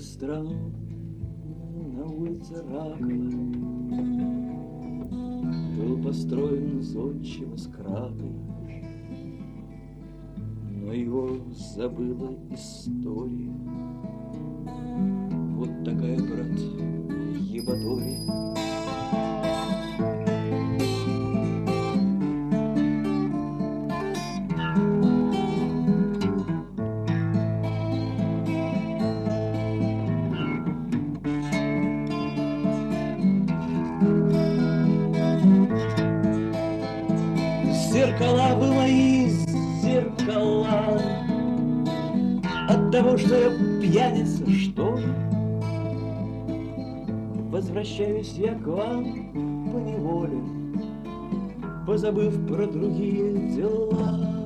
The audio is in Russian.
страну на улице Ракова был построен зодчим из Кракова, но его забыла история. Вот такая, брат, ебатория. Зеркала вы мои, зеркала, от того, что я пьяница, что ли? Возвращаюсь я к вам поневоле, позабыв про другие дела.